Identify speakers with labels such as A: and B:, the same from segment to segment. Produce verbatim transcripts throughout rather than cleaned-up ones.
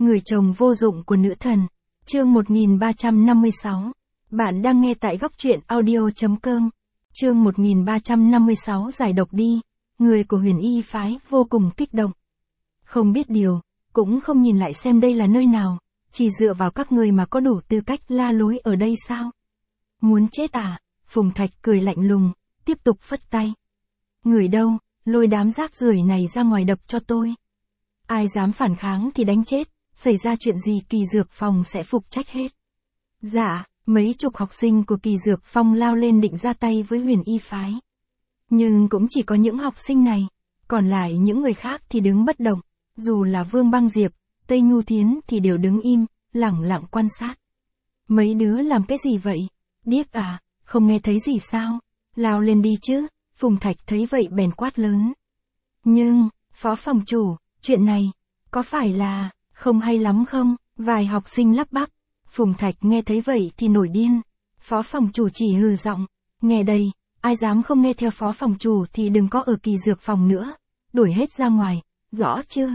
A: Người chồng vô dụng của nữ thần. Chương một nghìn ba trăm năm mươi sáu. Bạn đang nghe tại góc truyện audio chấm com. Chương một nghìn ba trăm năm mươi sáu giải độc đi. Người của Huyền Y phái vô cùng kích động. Không biết điều, cũng không nhìn lại xem đây là nơi nào, chỉ dựa vào các người mà có đủ tư cách la lối ở đây sao? Muốn chết à? Phùng Thạch cười lạnh lùng, tiếp tục phất tay. Người đâu, lôi đám rác rưởi này ra ngoài đập cho tôi. Ai dám phản kháng thì đánh chết, xảy ra chuyện gì Kỳ Dược Phòng sẽ phụ trách hết. Dạ, mấy chục học sinh của Kỳ Dược Phong lao lên định ra tay với Huyền Y phái. Nhưng cũng chỉ có những học sinh này, còn lại những người khác thì đứng bất động, dù là Vương Băng Diệp, Tây Nhu Thiến thì đều đứng im, lẳng lặng quan sát. Mấy đứa làm cái gì vậy? Điếc à, không nghe thấy gì sao? Lao lên đi chứ, Phùng Thạch thấy vậy bèn quát lớn. Nhưng, Phó Phòng Chủ, chuyện này, có phải là, không hay lắm không? Vài học sinh lắp bắp. Phùng Thạch nghe thấy vậy thì nổi điên. Phó Phòng Chủ chỉ hừ giọng, nghe đây, ai dám không nghe theo Phó Phòng Chủ thì đừng có ở Kỳ Dược Phòng nữa, đuổi hết ra ngoài, rõ chưa?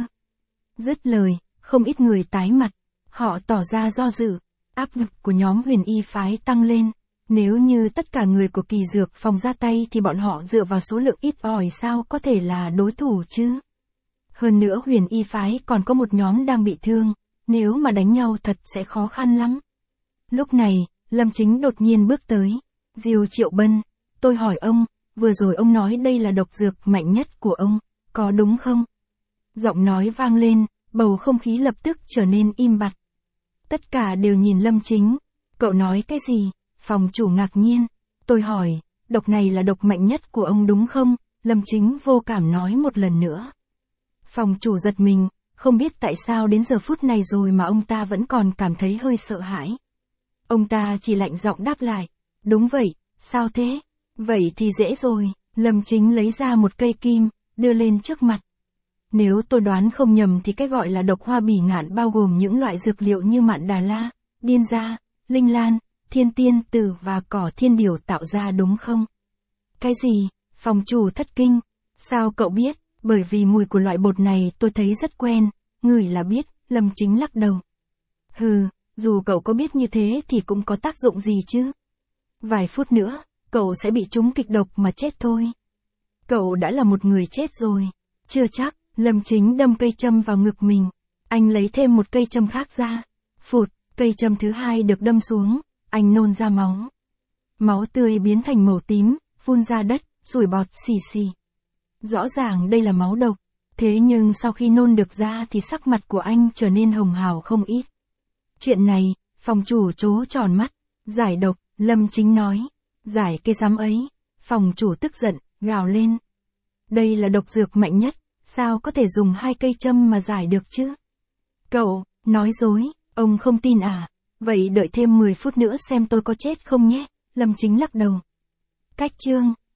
A: Dứt lời, không ít người tái mặt, họ tỏ ra do dự, áp lực của nhóm Huyền Y phái tăng lên. Nếu như tất cả người của Kỳ Dược Phòng ra tay thì bọn họ dựa vào số lượng ít ỏi sao có thể là đối thủ chứ? Hơn nữa Huyền Y phái còn có một nhóm đang bị thương, nếu mà đánh nhau thật sẽ khó khăn lắm. Lúc này, Lâm Chính đột nhiên bước tới. Diêu Triệu Bân, tôi hỏi ông, vừa rồi ông nói đây là độc dược mạnh nhất của ông, có đúng không? Giọng nói vang lên, bầu không khí lập tức trở nên im bặt. Tất cả đều nhìn Lâm Chính. Cậu nói cái gì? Phòng chủ ngạc nhiên. Tôi hỏi, độc này là độc mạnh nhất của ông đúng không? Lâm Chính vô cảm nói một lần nữa. Phòng chủ giật mình, không biết tại sao đến giờ phút này rồi mà ông ta vẫn còn cảm thấy hơi sợ hãi. Ông ta chỉ lạnh giọng đáp lại. Đúng vậy, sao thế? Vậy thì dễ rồi. Lâm Chính lấy ra một cây kim, đưa lên trước mặt. Nếu tôi đoán không nhầm thì cái gọi là độc hoa bỉ ngạn bao gồm những loại dược liệu như mạn đà la, điên gia, linh lan, thiên tiên tử và cỏ thiên điều tạo ra đúng không? Cái gì? Phòng chủ thất kinh. Sao cậu biết? Bởi vì mùi của loại bột này tôi thấy rất quen, ngửi là biết, Lâm Chính lắc đầu. Hừ, dù cậu có biết như thế thì cũng có tác dụng gì chứ? Vài phút nữa, cậu sẽ bị trúng kịch độc mà chết thôi. Cậu đã là một người chết rồi. Chưa chắc. Lâm Chính đâm cây châm vào ngực mình. Anh lấy thêm một cây châm khác ra. Phụt, cây châm thứ hai được đâm xuống. Anh nôn ra máu. Máu tươi biến thành màu tím, phun ra đất, sủi bọt xì xì. Rõ ràng đây là máu độc. Thế nhưng sau khi nôn được ra thì sắc mặt của anh trở nên hồng hào không ít. Chuyện này, phòng chủ trố tròn mắt. Giải độc, Lâm Chính nói. Giải cái rắm ấy. Phòng chủ tức giận, gào lên. Đây là độc dược mạnh nhất. Sao có thể dùng hai cây châm mà giải được chứ? Cậu, nói dối, ông không tin à? Vậy đợi thêm mười phút nữa xem tôi có chết không nhé, Lâm Chính lắc đầu. Cách chương,